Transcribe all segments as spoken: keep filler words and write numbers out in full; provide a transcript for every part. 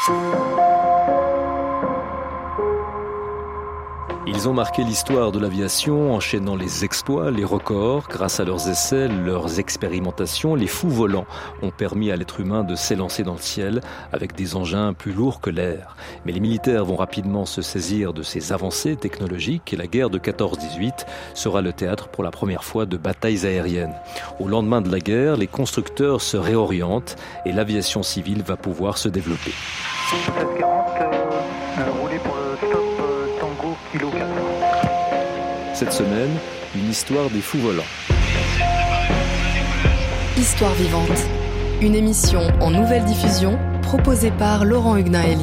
Ils ont marqué l'histoire de l'aviation, enchaînant les exploits, les records. Grâce à leurs essais, leurs expérimentations, les fous volants ont permis à l'être humain de s'élancer dans le ciel avec des engins plus lourds que l'air. Mais les militaires vont rapidement se saisir de ces avancées technologiques et la guerre de quatorze dix-huit sera le théâtre pour la première fois de batailles aériennes. Au lendemain de la guerre, les constructeurs se réorientent et l'aviation civile va pouvoir se développer. seize quarante, euh, roulez pour le stop euh, Tango Kilo quatre. Cette semaine, une histoire des fous volants. Histoire vivante, une émission en nouvelle diffusion proposée par Laurent Hugnaeli.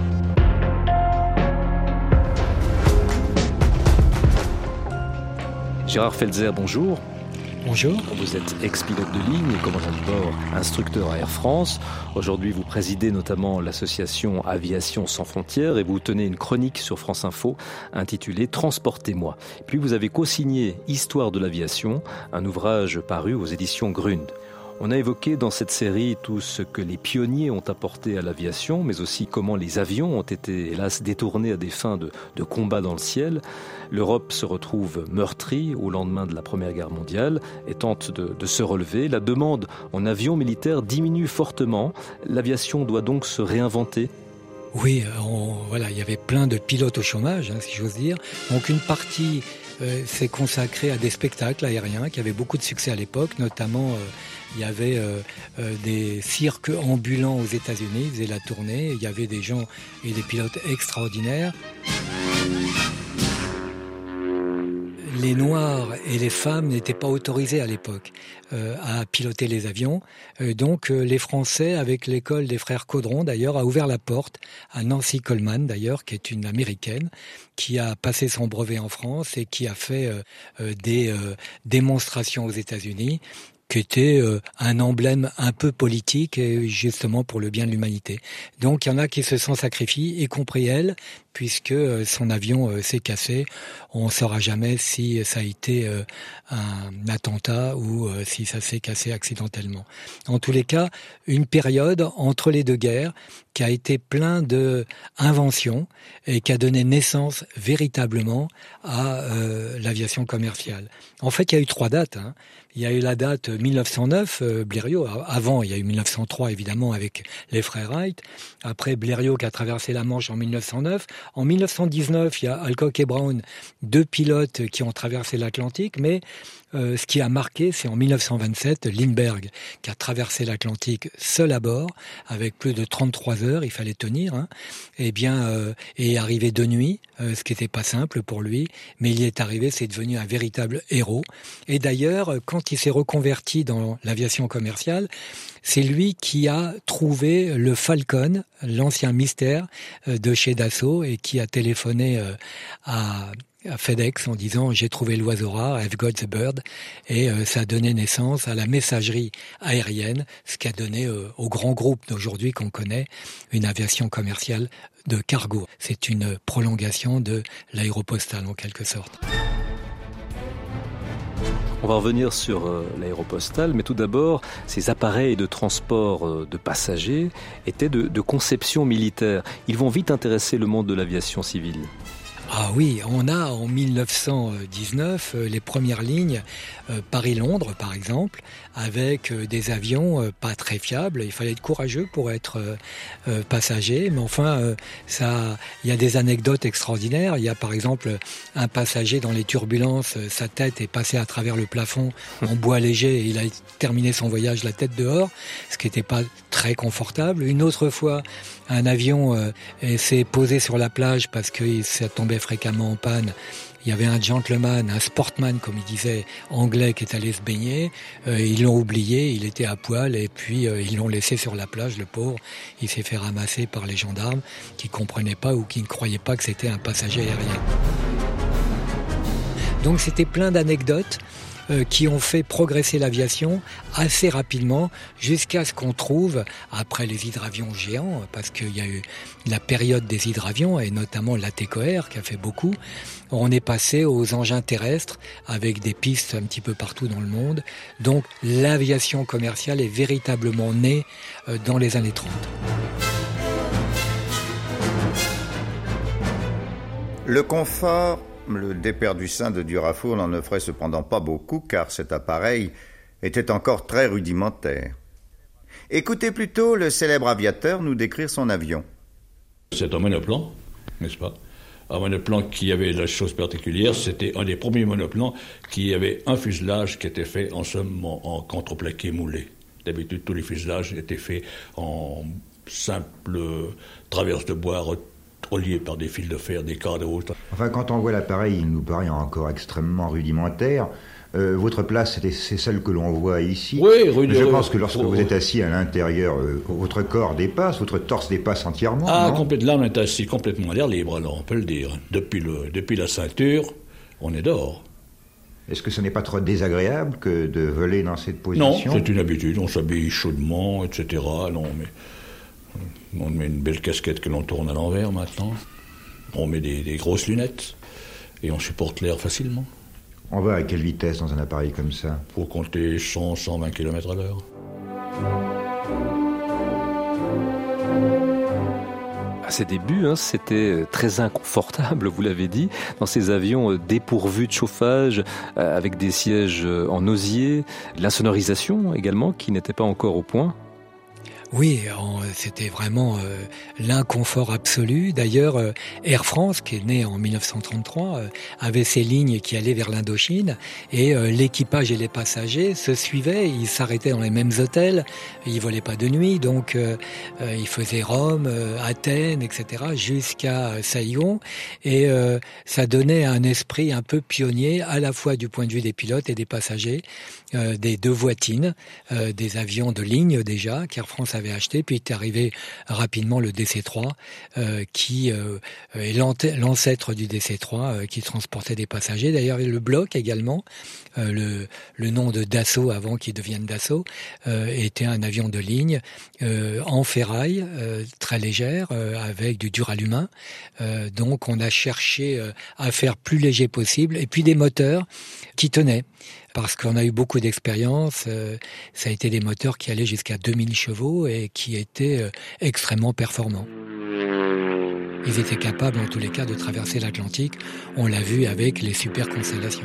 Gérard Felzer, bonjour. Bonjour. Vous êtes ex-pilote de ligne et commandant de bord, instructeur à Air France. Aujourd'hui, vous présidez notamment l'association Aviation sans frontières et vous tenez une chronique sur France Info intitulée « Transportez-moi ». Puis vous avez co-signé « Histoire de l'aviation », un ouvrage paru aux éditions Grund. On a évoqué dans cette série tout ce que les pionniers ont apporté à l'aviation, mais aussi comment les avions ont été, hélas, détournés à des fins de, de combat dans le ciel. L'Europe se retrouve meurtrie au lendemain de la Première Guerre mondiale et tente de, de se relever. La demande en avions militaires diminue fortement. L'aviation doit donc se réinventer. Oui, on, voilà, il y avait plein de pilotes au chômage, hein, si j'ose dire. Donc une partie euh, s'est consacrée à des spectacles aériens qui avaient beaucoup de succès à l'époque, notamment... Euh, Il y avait euh, euh, des cirques ambulants aux États-Unis, ils faisaient la tournée. Il y avait des gens et des pilotes extraordinaires. Les Noirs et les femmes n'étaient pas autorisés à l'époque euh, à piloter les avions. Euh, donc euh, les Français, avec l'école des frères Caudron d'ailleurs, a ouvert la porte à Nancy Coleman d'ailleurs, qui est une Américaine, qui a passé son brevet en France et qui a fait euh, euh, des euh, démonstrations aux États-Unis, qui était euh, un emblème un peu politique et justement pour le bien de l'humanité. Donc il y en a qui se sont sacrifiés, y compris elle, puisque euh, son avion euh, s'est cassé. On ne saura jamais si ça a été euh, un attentat ou euh, si ça s'est cassé accidentellement. En tous les cas, une période entre les deux guerres qui a été plein de inventions et qui a donné naissance véritablement à euh, l'aviation commerciale. En fait, il y a eu trois dates, hein. Il y a eu la date mille neuf cent neuf, euh, Blériot. Avant, il y a eu mille neuf cent trois, évidemment, avec les frères Wright. Après, Blériot qui a traversé la Manche en mille neuf cent neuf. En mille neuf cent dix-neuf, il y a Alcock et Brown, deux pilotes qui ont traversé l'Atlantique. Mais euh, ce qui a marqué, c'est en mille neuf cent vingt-sept, Lindbergh, qui a traversé l'Atlantique seul à bord, avec plus de trente-trois heures, il fallait tenir, hein. Eh bien, euh, et est arrivé de nuit, euh, ce qui n'était pas simple pour lui. Mais il y est arrivé, c'est devenu un véritable héros. Et d'ailleurs, quand Quand il s'est reconverti dans l'aviation commerciale, c'est lui qui a trouvé le Falcon, l'ancien Mystère de chez Dassault, et qui a téléphoné à, à FedEx en disant « J'ai trouvé l'oiseau rare, I've got the bird ». Et euh, ça a donné naissance à la messagerie aérienne, ce qui a donné euh, au grand groupe d'aujourd'hui qu'on connaît, une aviation commerciale de cargo. C'est une prolongation de l'aéropostale en quelque sorte. On va revenir sur euh, l'aéropostale, mais tout d'abord, ces appareils de transport euh, de passagers étaient de, de conception militaire. Ils vont vite intéresser le monde de l'aviation civile. Ah oui, on a en mille neuf cent dix-neuf euh, les premières lignes euh, Paris-Londres par exemple, avec euh, des avions euh, pas très fiables. Il fallait être courageux pour être euh, euh, passager, mais enfin, euh, ça, il y a des anecdotes extraordinaires. Il y a par exemple un passager dans les turbulences, euh, sa tête est passée à travers le plafond en bois léger et il a terminé son voyage la tête dehors, ce qui n'était pas très confortable. Une autre fois, un avion euh, s'est posé sur la plage parce que ça tombait fréquemment en panne. Il y avait un gentleman, un sportman, comme il disait, anglais, qui est allé se baigner. Euh, ils l'ont oublié, il était à poil, et puis euh, ils l'ont laissé sur la plage, le pauvre. Il s'est fait ramasser par les gendarmes qui ne comprenaient pas ou qui ne croyaient pas que c'était un passager aérien. Donc c'était plein d'anecdotes euh, qui ont fait progresser l'aviation assez rapidement jusqu'à ce qu'on trouve, après les hydravions géants, parce qu'il y a eu la période des hydravions et notamment l'Ateco-Air qui a fait beaucoup, on est passé aux engins terrestres avec des pistes un petit peu partout dans le monde. Donc l'aviation commerciale est véritablement née euh, dans les années trente. Le confort, le déperdu sein de Durafour n'en offrait cependant pas beaucoup, car cet appareil était encore très rudimentaire. Écoutez plutôt le célèbre aviateur nous décrire son avion. C'est un monoplan, n'est-ce pas? Un monoplan qui avait la chose particulière, c'était un des premiers monoplans qui avait un fuselage qui était fait en, somme, en, en contreplaqué moulé. D'habitude, tous les fuselages étaient faits en simple traverse de bois reliés par des fils de fer, des cadres et autres. Enfin, quand on voit l'appareil, il nous paraît encore extrêmement rudimentaire. Euh, votre place, c'est, c'est celle que l'on voit ici. Oui, rudimentaire. Je pense que lorsque vous êtes assis à l'intérieur, euh, votre corps dépasse, votre torse dépasse entièrement. Ah, non? complètement. Là, on est assis complètement à l'air libre, alors on peut le dire. Depuis, le, depuis la ceinture, on est dehors. Est-ce que ce n'est pas trop désagréable que de voler dans cette position? Non, c'est une habitude. On s'habille chaudement, et cetera. Non, mais on met une belle casquette que l'on tourne à l'envers maintenant. On met des, des grosses lunettes et on supporte l'air facilement. On va à quelle vitesse dans un appareil comme ça? Pour compter cent à cent vingt kilomètres à l'heure. À ses débuts, hein, c'était très inconfortable, vous l'avez dit, dans ces avions dépourvus de chauffage, euh, avec des sièges en osier, l'insonorisation également, qui n'était pas encore au point. Oui, c'était vraiment euh, l'inconfort absolu. D'ailleurs, euh, Air France, qui est né en dix-neuf cent trente-trois, euh, avait ses lignes qui allaient vers l'Indochine et euh, l'équipage et les passagers se suivaient. Ils s'arrêtaient dans les mêmes hôtels, ils volaient pas de nuit, donc euh, euh, ils faisaient Rome, euh, Athènes, et cetera, jusqu'à Saïgon. Et euh, ça donnait un esprit un peu pionnier, à la fois du point de vue des pilotes et des passagers, euh, des deux voitines, euh, des avions de ligne déjà, qu'Air France avait acheté, puis est arrivé rapidement le D C trois, euh, qui euh, est l'ancêtre du D C trois, euh, qui transportait des passagers. D'ailleurs, le Bloc également, euh, le, le nom de Dassault avant qu'il devienne Dassault, euh, était un avion de ligne euh, en ferraille, euh, très légère, euh, avec du duralumin. Euh, donc, on a cherché euh, à faire plus léger possible, et puis des moteurs qui tenaient. Parce qu'on a eu beaucoup d'expérience, euh, ça a été des moteurs qui allaient jusqu'à deux mille chevaux et qui étaient euh, extrêmement performants. Ils étaient capables en tous les cas de traverser l'Atlantique, on l'a vu avec les Super Constellations.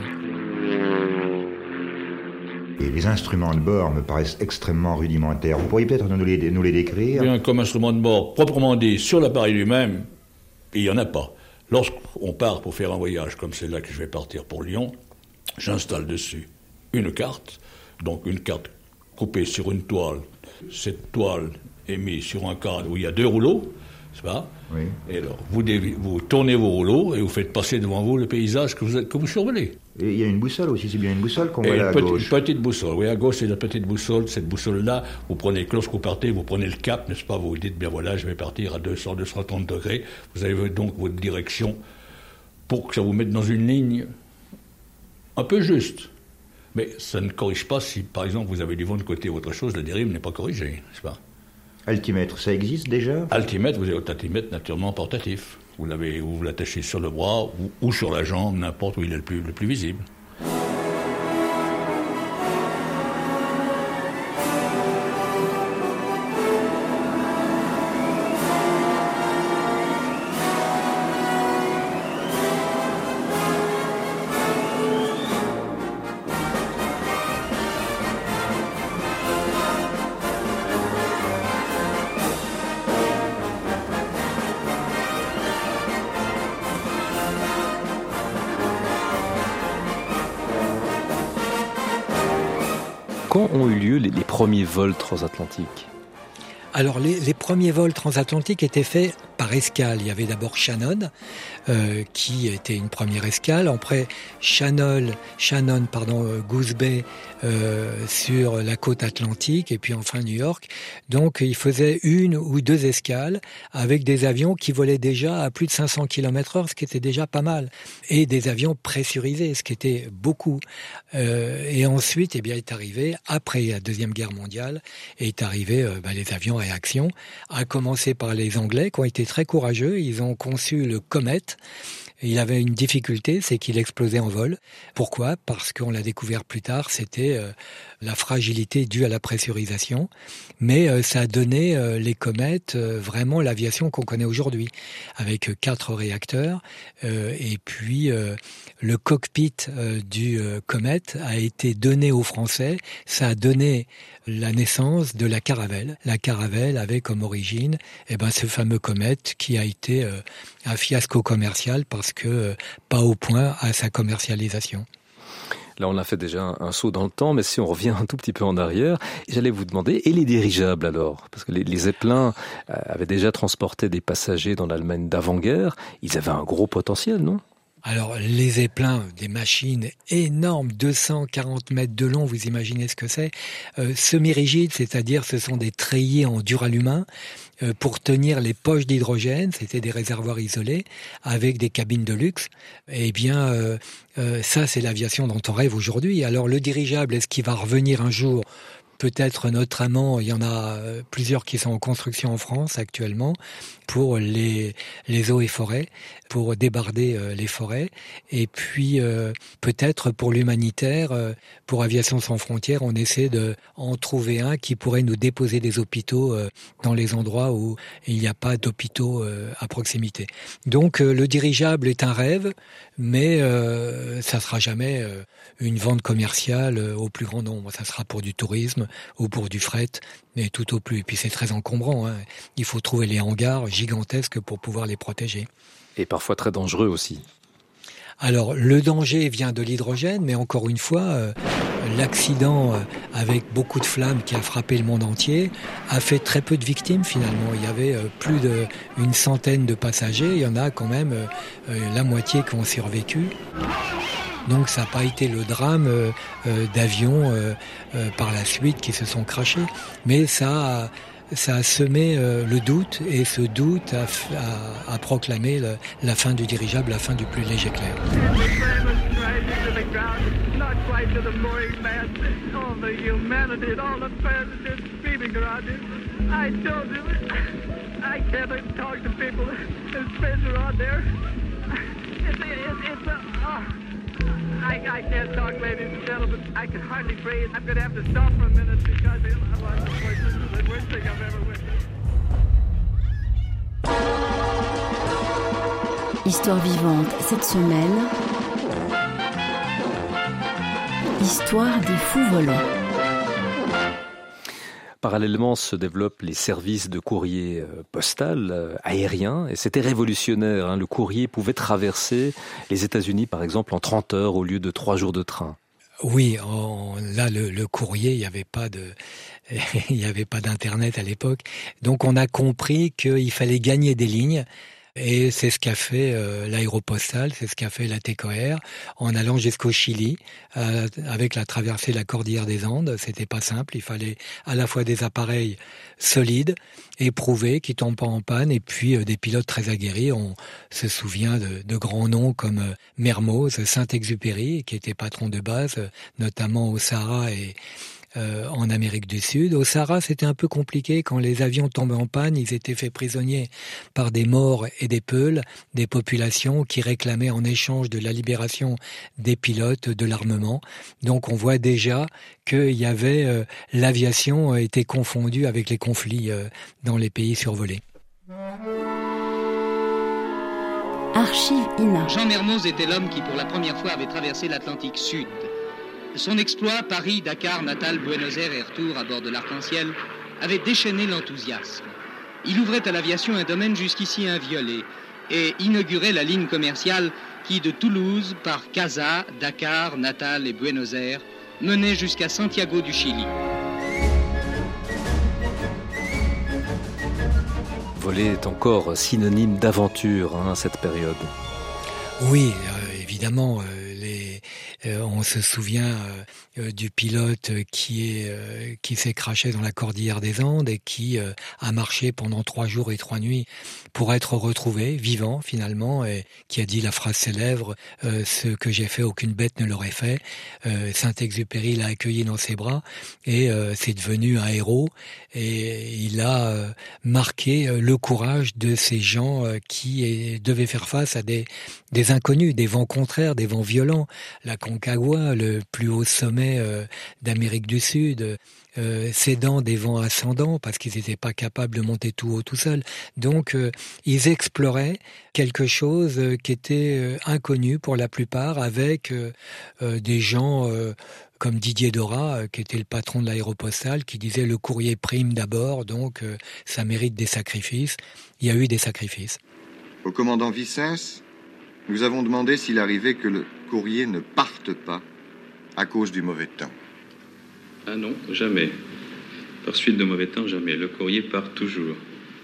Et les instruments de bord me paraissent extrêmement rudimentaires. Vous pourriez peut-être nous les, nous les décrire? Bien, comme instrument de bord, proprement dit, sur l'appareil lui-même, il n'y en a pas. Lorsqu'on part pour faire un voyage comme celle-là que je vais partir pour Lyon, j'installe dessus une carte, donc une carte coupée sur une toile. Cette toile est mise sur un cadre où il y a deux rouleaux, c'est pas? Oui. Et alors, vous, dévi- vous tournez vos rouleaux et vous faites passer devant vous le paysage que vous, que vous survolez. Et il y a une boussole aussi, c'est bien une boussole qu'on Et voit là une à petite, gauche. Une petite boussole, oui, à gauche c'est la petite boussole. Cette boussole-là, vous prenez, lorsque vous partez, vous prenez le cap, n'est-ce pas? Vous vous dites, bien voilà, je vais partir à deux cents à deux cent trente degrés. Vous avez donc votre direction pour que ça vous mette dans une ligne un peu juste. Mais ça ne corrige pas si, par exemple, vous avez du vent de côté ou autre chose, la dérive n'est pas corrigée, n'est-ce pas? Altimètre, ça existe déjà? Altimètre, vous avez votre altimètre naturellement portatif. Vous l'avez, vous l'attachez sur le bras ou, ou sur la jambe, n'importe où il est le plus, le plus visible. Quand ont eu lieu les, les premiers vols transatlantiques? Alors, les, les premiers vols transatlantiques étaient faits par escale. Il y avait d'abord Shannon, euh, qui était une première escale. Après, Shannon, Shannon pardon, euh, Goose Bay euh, sur la côte atlantique, et puis enfin New York. Donc, il faisait une ou deux escales avec des avions qui volaient déjà à plus de cinq cents kilomètres heure, ce qui était déjà pas mal. Et des avions pressurisés, ce qui était beaucoup. Euh, et ensuite, eh bien, est arrivé, après la Deuxième Guerre mondiale, est arrivé euh, bah, les avions à réaction, à commencer par les Anglais qui ont été très très courageux. Ils ont conçu le Comet. Il avait une difficulté, c'est qu'il explosait en vol. Pourquoi ? Parce qu'on l'a découvert plus tard, c'était euh, la fragilité due à la pressurisation. Mais euh, ça a donné euh, les comètes euh, vraiment l'aviation qu'on connaît aujourd'hui, avec euh, quatre réacteurs. Euh, et puis euh, le cockpit euh, du euh, Comet a été donné aux Français. Ça a donné la naissance de la Caravelle. La Caravelle avait comme origine eh ben, ce fameux Comet qui a été euh, un fiasco commercial parce que euh, pas au point à sa commercialisation. Là, on a fait déjà un, un saut dans le temps, mais si on revient un tout petit peu en arrière, j'allais vous demander, et les dirigeables alors ? Parce que les, les Zeppelins euh, avaient déjà transporté des passagers dans l'Allemagne d'avant-guerre. Ils avaient un gros potentiel, non ? Alors, les Zeppelins, des machines énormes, deux cent quarante mètres de long, vous imaginez ce que c'est. Euh, semi-rigides, c'est-à-dire ce sont des treillis en duralumin euh, pour tenir les poches d'hydrogène. C'était des réservoirs isolés avec des cabines de luxe. Eh bien, euh, euh, ça, c'est l'aviation dont on rêve aujourd'hui. Alors, le dirigeable, est-ce qu'il va revenir un jour ? Peut-être notamment, il y en a plusieurs qui sont en construction en France actuellement pour les, les eaux et forêts, pour débarder euh, les forêts. Et puis, euh, peut-être pour l'humanitaire, euh, pour Aviation Sans Frontières, on essaie de en trouver un qui pourrait nous déposer des hôpitaux euh, dans les endroits où il n'y a pas d'hôpitaux euh, à proximité. Donc, euh, le dirigeable est un rêve, mais euh, ça sera jamais euh, une vente commerciale euh, au plus grand nombre. Ça sera pour du tourisme ou pour du fret, mais tout au plus. Et puis c'est très encombrant, hein. Il faut trouver les hangars gigantesques pour pouvoir les protéger. Et parfois très dangereux aussi. Alors, le danger vient de l'hydrogène, mais encore une fois, euh, l'accident euh, avec beaucoup de flammes qui a frappé le monde entier a fait très peu de victimes finalement. Il y avait euh, plus d'une centaine de passagers, il y en a quand même euh, euh, la moitié qui ont survécu. Donc ça n'a pas été le drame euh, euh, d'avions euh, euh, par la suite qui se sont crashés, mais ça a, ça a semé euh, le doute, et ce doute a, a, a proclamé le, la fin du dirigeable, la fin du plus léger clair. I, I can't talk, ladies and gentlemen. I can hardly breathe. I'm going to have to stop for a minute because I lost the voice. This is the worst thing I've ever witnessed. Histoire vivante cette semaine. Histoire des fous volants. Parallèlement se développent les services de courrier postal euh, aérien, et c'était révolutionnaire, hein. Le courrier pouvait traverser les États-Unis, par exemple, en trente heures au lieu de trois jours de train. Oui, on, là, le, le courrier, il n'y avait pas de, il n'y avait pas d'internet à l'époque, donc on a compris qu'il fallait gagner des lignes. Et c'est ce qu'a fait euh, l'aéropostale, c'est ce qu'a fait la T C O R en allant jusqu'au Chili euh, avec la traversée de la cordillère des Andes. C'était pas simple, il fallait à la fois des appareils solides, éprouvés, qui tombent pas en panne, et puis euh, des pilotes très aguerris. On se souvient de, de grands noms comme euh, Mermoz, Saint-Exupéry, qui était patron de base, euh, notamment au Sahara et Euh, en Amérique du Sud. Au Sahara, c'était un peu compliqué. Quand les avions tombaient en panne, ils étaient faits prisonniers par des morts et des peuls, des populations qui réclamaient en échange de la libération des pilotes, de l'armement. Donc on voit déjà qu'il y avait euh, l'aviation a été confondue avec les conflits euh, dans les pays survolés. Archive I N A. Jean Mermoz était l'homme qui pour la première fois avait traversé l'Atlantique Sud. Son exploit, Paris, Dakar, Natal, Buenos Aires et retour à bord de l'Arc-en-Ciel, avait déchaîné l'enthousiasme. Il ouvrait à l'aviation un domaine jusqu'ici inviolé et inaugurait la ligne commerciale qui, de Toulouse, par Casa, Dakar, Natal et Buenos Aires, menait jusqu'à Santiago du Chili. Voler est encore synonyme d'aventure, hein, à cette période. Oui, euh, évidemment, euh, les, Euh, on se souvient euh, du pilote qui est euh, qui s'est crashé dans la cordillère des Andes et qui euh, a marché pendant trois jours et trois nuits pour être retrouvé vivant finalement, et qui a dit la phrase célèbre euh, « ce que j'ai fait, aucune bête ne l'aurait fait ». Euh, Saint-Exupéry l'a accueilli dans ses bras et euh, c'est devenu un héros, et il a euh, marqué euh, le courage de ces gens euh, qui est, devaient faire face à des, des inconnus, des vents contraires, des vents violents. La Concagua, le plus haut sommet euh, d'Amérique du Sud, euh, cédant des vents ascendants parce qu'ils n'étaient pas capables de monter tout haut tout seuls. Donc euh, ils exploraient quelque chose euh, qui était euh, inconnu pour la plupart, avec euh, euh, des gens euh, comme Didier Dora, euh, qui était le patron de l'Aéropostale, qui disait le courrier prime d'abord, donc euh, ça mérite des sacrifices. Il y a eu des sacrifices. Au commandant Vicens, nous avons demandé s'il arrivait que le courrier ne parte pas à cause du mauvais temps. Ah non, jamais. Par suite de mauvais temps, jamais. Le courrier part toujours.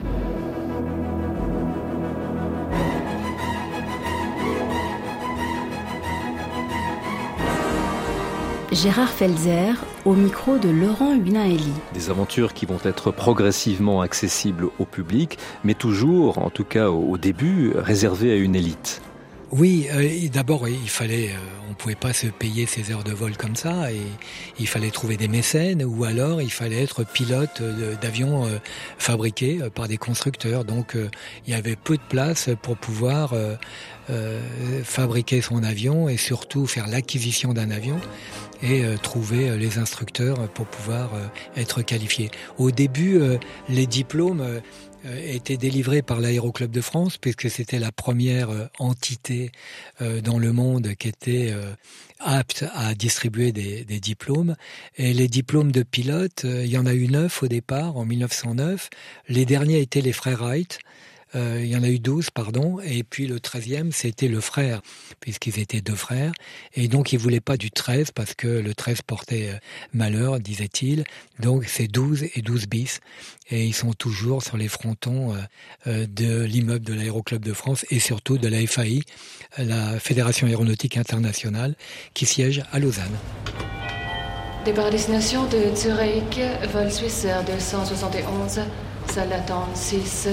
Gérard Felzer, au micro de Laurent Hunaeli. Des aventures qui vont être progressivement accessibles au public, mais toujours, en tout cas au début, réservées à une élite. Oui, euh, d'abord il fallait, euh, on pouvait pas se payer ses heures de vol comme ça, et il fallait trouver des mécènes, ou alors il fallait être pilote euh, d'avions euh, fabriqués euh, par des constructeurs. Donc euh, il y avait peu de place pour pouvoir euh, euh, fabriquer son avion et surtout faire l'acquisition d'un avion et euh, trouver euh, les instructeurs pour pouvoir euh, être qualifié. Au début, euh, les diplômes euh, était délivré par l'Aéroclub de France, puisque c'était la première euh, entité euh, dans le monde qui était euh, apte à distribuer des, des diplômes. Et les diplômes de pilote, euh, il y en a eu neuf au départ, en mille neuf cent neuf. Les derniers étaient les frères Wright. Euh, il y en a eu douze, pardon, et puis le treizième, c'était le frère, puisqu'ils étaient deux frères, et donc ils voulaient pas du treize, parce que le treize portait euh, malheur, disait-il, donc c'est douze et douze bis, et ils sont toujours sur les frontons euh, euh, de l'immeuble de l'Aéroclub de France, et surtout de la F A I, la Fédération Aéronautique Internationale, qui siège à Lausanne. Départ à destination de Zurich, vol Suisse deux cent soixante et onze, salle d'attente six.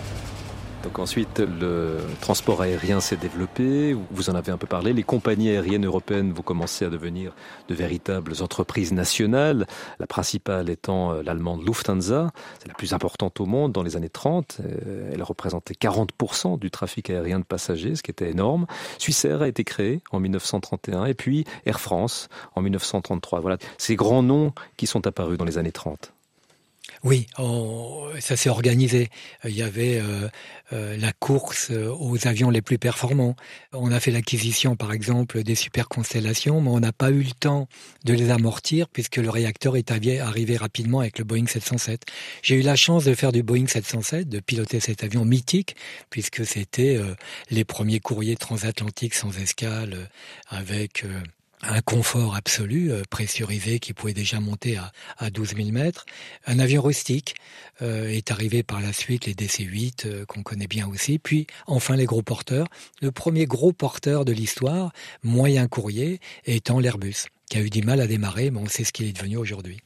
Donc ensuite, le transport aérien s'est développé, vous en avez un peu parlé, les compagnies aériennes européennes vont commencer à devenir de véritables entreprises nationales, la principale étant l'allemande Lufthansa, c'est la plus importante au monde dans les années trente, elle représentait quarante pour cent du trafic aérien de passagers, ce qui était énorme. Swissair a été créé en mille neuf cent trente et un, et puis Air France en mille neuf cent trente-trois. Voilà, ces grands noms qui sont apparus dans les années trente. Oui, on, ça s'est organisé. Il y avait euh, euh, la course aux avions les plus performants. On a fait l'acquisition, par exemple, des Super Constellations, mais on n'a pas eu le temps de les amortir puisque le réacteur est arrivé rapidement avec le Boeing sept cent sept. J'ai eu la chance de faire du Boeing sept cent sept, de piloter cet avion mythique, puisque c'était euh, les premiers courriers transatlantiques sans escale, euh, avec... Euh, un confort absolu, euh, pressurisé, qui pouvait déjà monter à, à douze mille mètres. Un avion rustique euh, est arrivé par la suite, les D C huit, euh, qu'on connaît bien aussi. Puis, enfin, les gros porteurs. Le premier gros porteur de l'histoire, moyen courrier, étant l'Airbus, qui a eu du mal à démarrer, mais on sait ce qu'il est devenu aujourd'hui.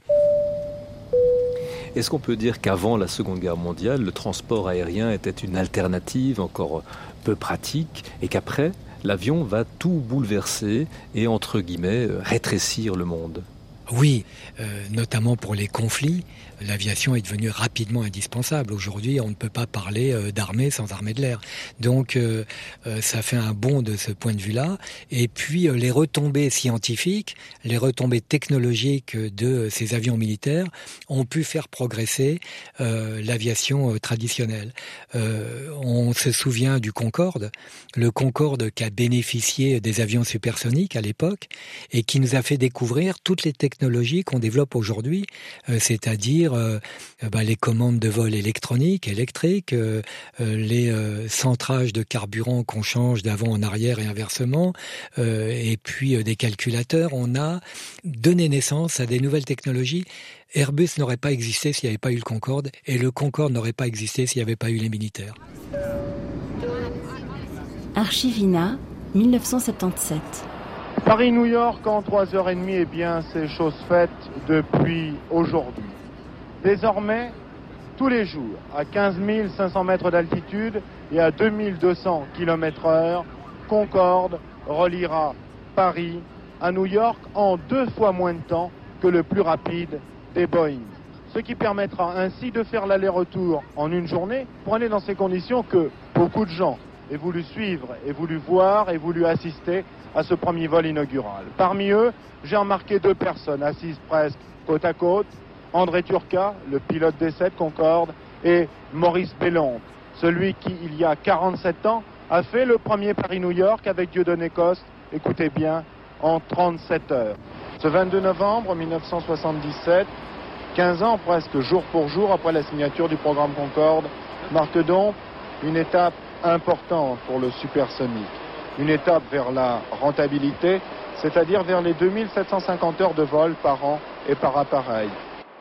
Est-ce qu'on peut dire qu'avant la Seconde Guerre mondiale, le transport aérien était une alternative encore peu pratique, et qu'après, l'avion va tout bouleverser et, entre guillemets, rétrécir le monde? Oui, euh, notamment pour les conflits, l'aviation est devenue rapidement indispensable. Aujourd'hui, on ne peut pas parler euh, d'armée sans armée de l'air. Donc, euh, euh, ça fait un bond de ce point de vue-là. Et puis, euh, les retombées scientifiques, les retombées technologiques de ces avions militaires ont pu faire progresser euh, l'aviation euh, traditionnelle. Euh, on se souvient du Concorde, le Concorde qui a bénéficié des avions supersoniques à l'époque et qui nous a fait découvrir toutes les technologies technologies qu'on développe aujourd'hui, euh, c'est-à-dire euh, bah, les commandes de vol électroniques, électriques, euh, euh, les euh, centrages de carburant qu'on change d'avant en arrière et inversement, euh, et puis euh, des calculateurs. On a donné naissance à des nouvelles technologies. Airbus n'aurait pas existé s'il n'y avait pas eu le Concorde, et le Concorde n'aurait pas existé s'il n'y avait pas eu les militaires. Archivina, mille neuf cent soixante-dix-sept. Paris-New York en trois heures trente, eh bien, c'est chose faite depuis aujourd'hui. Désormais, tous les jours, à quinze mille cinq cents mètres d'altitude et à deux mille deux cents kilomètres heure, Concorde reliera Paris à New York en deux fois moins de temps que le plus rapide des Boeing. Ce qui permettra ainsi de faire l'aller-retour en une journée. Prenez dans ces conditions que beaucoup de gens aient voulu suivre, aient voulu voir, aient voulu assister à ce premier vol inaugural. Parmi eux, j'ai remarqué deux personnes assises presque côte à côte. André Turca, le pilote des sept Concorde, et Maurice Bellon, celui qui, il y a quarante-sept ans, a fait le premier Paris-New York avec Dieudonné Coste, écoutez bien, en trente-sept heures. Ce vingt-deux novembre mille neuf cent soixante-dix-sept, quinze ans presque jour pour jour après la signature du programme Concorde, marque donc une étape importante pour le supersonique. Une étape vers la rentabilité, c'est-à-dire vers les deux mille sept cent cinquante heures de vol par an et par appareil.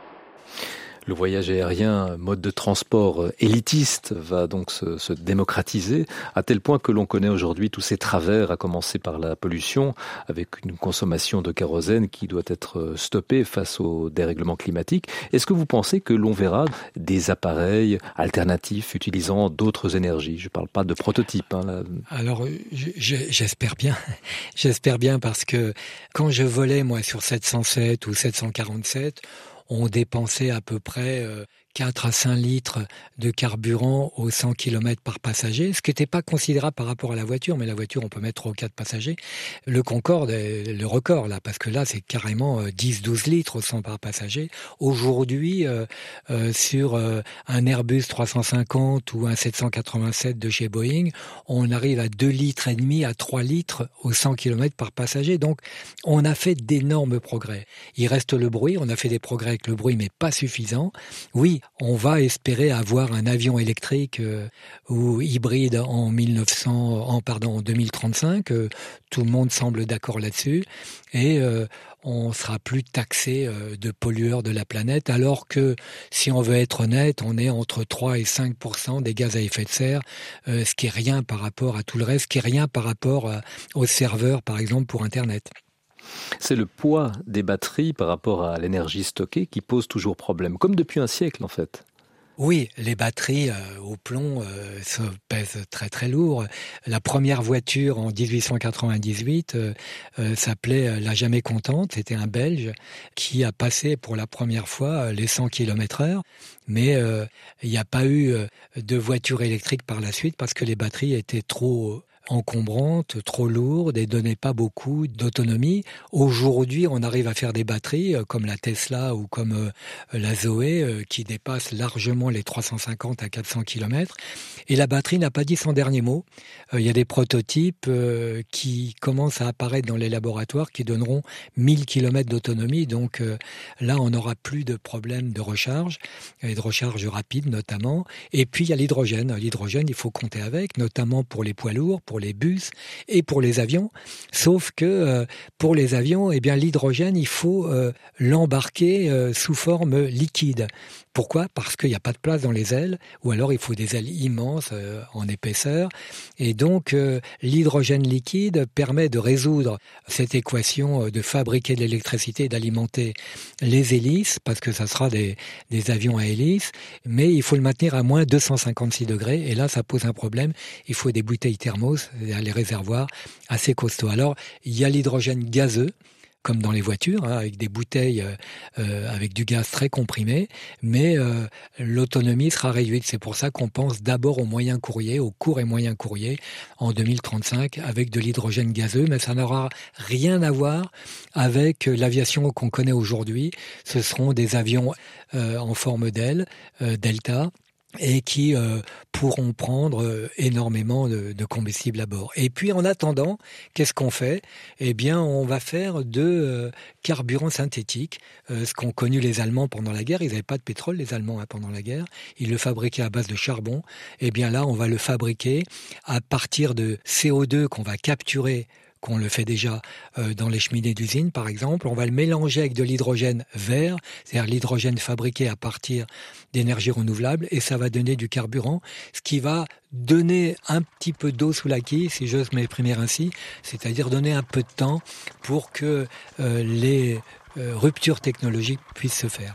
Le voyage aérien, mode de transport élitiste, va donc se, se démocratiser, à tel point que l'on connaît aujourd'hui tous ces travers, à commencer par la pollution, avec une consommation de kérosène qui doit être stoppée face au dérèglement climatique. Est-ce que vous pensez que l'on verra des appareils alternatifs utilisant d'autres énergies ? Je ne parle pas de prototypes. Hein, là. Alors, je, je, j'espère bien. J'espère bien parce que quand je volais, moi, sur sept cent sept ou sept cent quarante-sept, on dépensait à peu près euh, quatre à cinq litres de carburant aux cent kilomètres par passager, ce qui n'était pas considérable par rapport à la voiture, mais la voiture, on peut mettre trois ou quatre passagers. Le Concorde est le record, là, parce que là, c'est carrément dix à douze litres au cent par passager. Aujourd'hui, euh, euh, sur euh, un Airbus trois cent cinquante ou un sept cent quatre-vingt-sept de chez Boeing, on arrive à deux litres et demi à trois litres au cent kilomètres par passager. Donc, on a fait d'énormes progrès. Il reste le bruit, on a fait des progrès avec le bruit, mais pas suffisant. Oui, on va espérer avoir un avion électrique euh, ou hybride en mille neuf cents, en pardon, en deux mille trente-cinq. Euh, tout le monde semble d'accord là-dessus, et euh, on sera plus taxé euh, de pollueurs de la planète. Alors que, si on veut être honnête, on est entre trois et cinq pour cent des gaz à effet de serre, euh, ce qui est rien par rapport à tout le reste, ce qui est rien par rapport à, aux serveurs, par exemple, pour Internet. C'est le poids des batteries par rapport à l'énergie stockée qui pose toujours problème, comme depuis un siècle en fait. Oui, les batteries euh, au plomb euh, se pèsent très très lourd. La première voiture en dix-huit cent quatre-vingt-dix-huit euh, euh, s'appelait La Jamais Contente. C'était un Belge qui a passé pour la première fois les cent kilomètres heure. Mais euh, il n'y a pas eu de voiture électrique par la suite parce que les batteries étaient trop encombrantes, trop lourdes et donnaient pas beaucoup d'autonomie. Aujourd'hui, on arrive à faire des batteries euh, comme la Tesla ou comme euh, la Zoé euh, qui dépassent largement les trois cent cinquante à quatre cents kilomètres. Et la batterie n'a pas dit son dernier mot. Il euh, y a des prototypes euh, qui commencent à apparaître dans les laboratoires qui donneront mille kilomètres d'autonomie. Donc euh, là, on n'aura plus de problème de recharge, et de recharge rapide notamment. Et puis, il y a l'hydrogène. L'hydrogène, il faut compter avec, notamment pour les poids lourds, pour les bus et pour les avions. Sauf que euh, pour les avions, eh bien, l'hydrogène, il faut euh, l'embarquer euh, sous forme liquide. Pourquoi ? Parce qu'il n'y a pas de place dans les ailes, ou alors il faut des ailes immenses euh, en épaisseur. Et donc, euh, l'hydrogène liquide permet de résoudre cette équation euh, de fabriquer de l'électricité et d'alimenter les hélices, parce que ça sera des, des avions à hélices, mais il faut le maintenir à moins deux cent cinquante-six degrés, et là, ça pose un problème. Il faut des bouteilles thermos, les réservoirs assez costauds. Alors, il y a l'hydrogène gazeux, comme dans les voitures, hein, avec des bouteilles euh, avec du gaz très comprimé, mais euh, l'autonomie sera réduite. C'est pour ça qu'on pense d'abord au moyen courrier, au court et moyen courrier, en deux mille trente-cinq, avec de l'hydrogène gazeux, mais ça n'aura rien à voir avec l'aviation qu'on connaît aujourd'hui. Ce seront des avions euh, en forme d'aile, euh, Delta, et qui euh, pourront prendre euh, énormément de, de combustible à bord. Et puis en attendant, qu'est-ce qu'on fait ? Eh bien, on va faire de euh, carburant synthétique, euh, ce qu'ont connu les Allemands pendant la guerre. Ils n'avaient pas de pétrole, les Allemands, hein, pendant la guerre. Ils le fabriquaient à base de charbon. Eh bien là, on va le fabriquer à partir de C O deux qu'on va capturer qu'on le fait déjà euh, dans les cheminées d'usine, par exemple. On va le mélanger avec de l'hydrogène vert, c'est-à-dire l'hydrogène fabriqué à partir d'énergie renouvelable, et ça va donner du carburant, ce qui va donner un petit peu d'eau sous la quille, si j'ose m'exprimer ainsi, c'est-à-dire donner un peu de temps pour que euh, les euh, ruptures technologiques puissent se faire.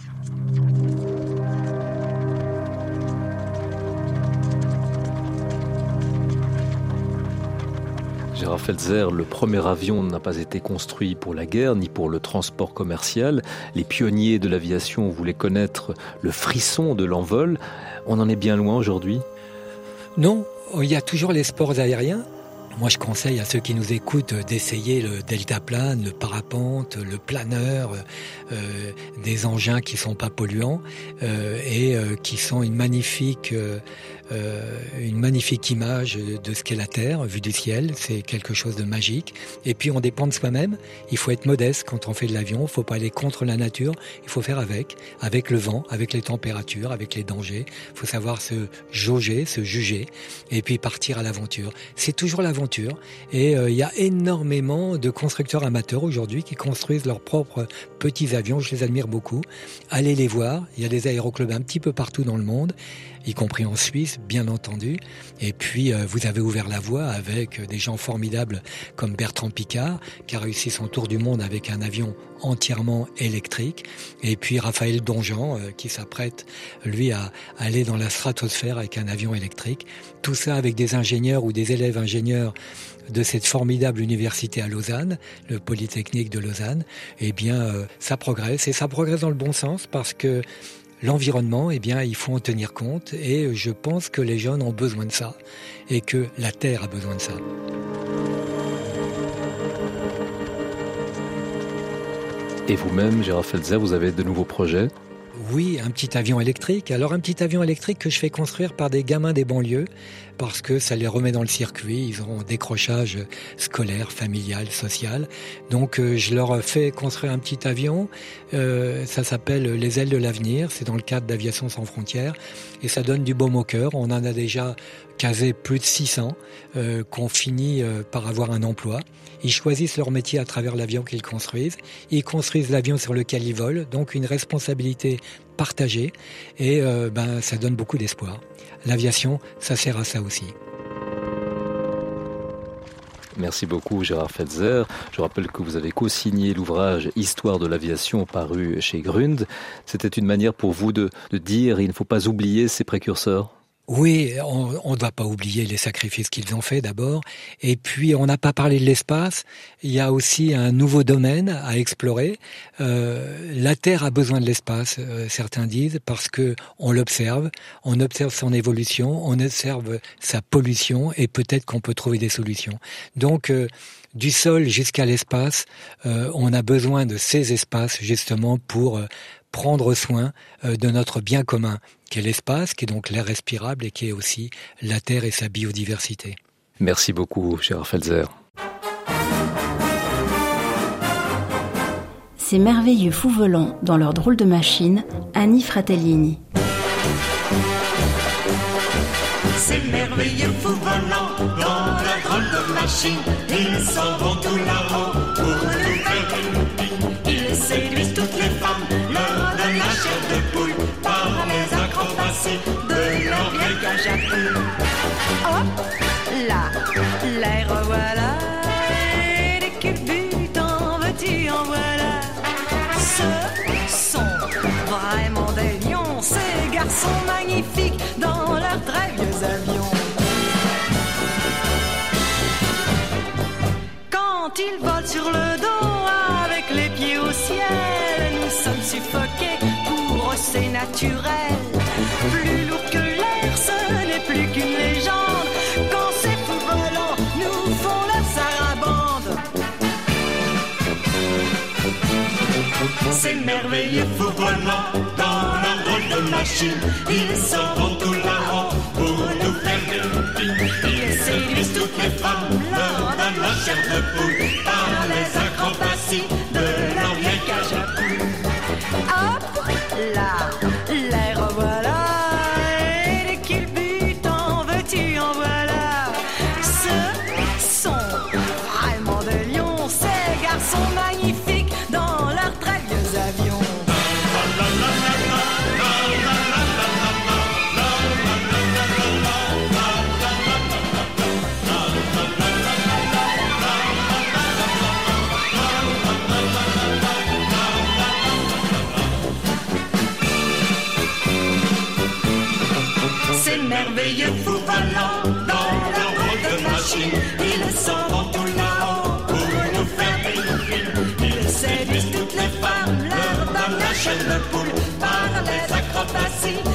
Gérard Felzer, le premier avion n'a pas été construit pour la guerre ni pour le transport commercial. Les pionniers de l'aviation voulaient connaître le frisson de l'envol. On en est bien loin aujourd'hui ? Non, il y a toujours les sports aériens. Moi, je conseille à ceux qui nous écoutent d'essayer le deltaplane, le parapente, le planeur, euh, des engins qui sont pas polluants euh, et euh, qui sont une magnifique, euh, une magnifique image de ce qu'est la Terre, vue du ciel. C'est quelque chose de magique. Et puis, on dépend de soi-même. Il faut être modeste quand on fait de l'avion. Il faut pas aller contre la nature. Il faut faire avec, avec le vent, avec les températures, avec les dangers. Il faut savoir se jauger, se juger, et puis partir à l'aventure. C'est toujours l'aventure. Et il euh, y a énormément de constructeurs amateurs aujourd'hui qui construisent leurs propres petits avions. Je les admire beaucoup. Allez les voir. Il y a des aéroclubs un petit peu partout dans le monde, y compris en Suisse, bien entendu. Et puis, euh, vous avez ouvert la voie avec des gens formidables comme Bertrand Piccard, qui a réussi son tour du monde avec un avion entièrement électrique. Et puis, Raphaël Donjean, euh, qui s'apprête, lui, à aller dans la stratosphère avec un avion électrique. Tout ça avec des ingénieurs ou des élèves ingénieurs de cette formidable université à Lausanne, le Polytechnique de Lausanne. Eh bien, euh, ça progresse. Et ça progresse dans le bon sens parce que l'environnement, eh bien, il faut en tenir compte, et je pense que les jeunes ont besoin de ça et que la Terre a besoin de ça. Et vous-même, Gérard Felzer, vous avez de nouveaux projets ? Oui, un petit avion électrique. Alors un petit avion électrique que je fais construire par des gamins des banlieues parce que ça les remet dans le circuit. Ils auront un décrochage scolaire, familial, social. Donc euh, je leur fais construire un petit avion. Euh, ça s'appelle les ailes de l'avenir. C'est dans le cadre d'Aviation sans frontières. Et ça donne du baume au cœur. On en a déjà casé plus de six cents euh, qu'on finit euh, par avoir un emploi. Ils choisissent leur métier à travers l'avion qu'ils construisent. Ils construisent l'avion sur lequel ils volent. Donc une responsabilité partagée. Et euh, ben, ça donne beaucoup d'espoir. L'aviation, ça sert à ça aussi. Merci beaucoup Gérard Felzer. Je rappelle que vous avez co-signé l'ouvrage Histoire de l'aviation paru chez Grund. C'était une manière pour vous de, de dire il ne faut pas oublier ces précurseurs ? Oui, on ne doit pas oublier les sacrifices qu'ils ont faits d'abord. Et puis, on n'a pas parlé de l'espace. Il y a aussi un nouveau domaine à explorer. Euh, la Terre a besoin de l'espace, euh, certains disent, parce que on l'observe, on observe son évolution, on observe sa pollution, et peut-être qu'on peut trouver des solutions. Donc, euh, du sol jusqu'à l'espace, euh, on a besoin de ces espaces justement pour euh, prendre soin euh, de notre bien commun, qui est l'espace, qui est donc l'air respirable et qui est aussi la Terre et sa biodiversité. Merci beaucoup, Gérard Felzer. Ces merveilleux fous volants dans leur drôle de machine, Annie Fratellini. Ces merveilleux fous volants dans leur drôle de machine, ils s'en vont tout là-haut pour nous faire des loupines. Ils séduisent toutes les femmes, leur donnent la chair de poule par les acrobaties de leur vieille cage à poules. Hop là, les revoilà, et des culbutes en veux-tu en voilà. Ce sont vraiment des lions, ces garçons magnifiques dans leurs très vieux avions. Quand ils volent sur le dos avec les pieds au ciel, nous sommes suffoqués, pour eux c'est naturel. Plus lourd que l'air, ce n'est plus qu'une légende. Quand ces fous volants nous font leur sarabande. Ces merveilleux fous volants dans leur drôle de machine, ils s'en vont tout là-haut pour nous faire des loupines. Ils séduisent toutes les femmes, leur donnent la chair de poule par les acrobaties de leur vieille cage à poules. Hop là, les revoilà, et dès qu'ils butent en veux-tu en voilà. Ce sont vraiment talent dans leur rôle de machine. Ils s'en vont tout là-haut pour nous faire des films. Ils séduisent toutes les femmes, leur donnent la chair de poule par les acrobaties.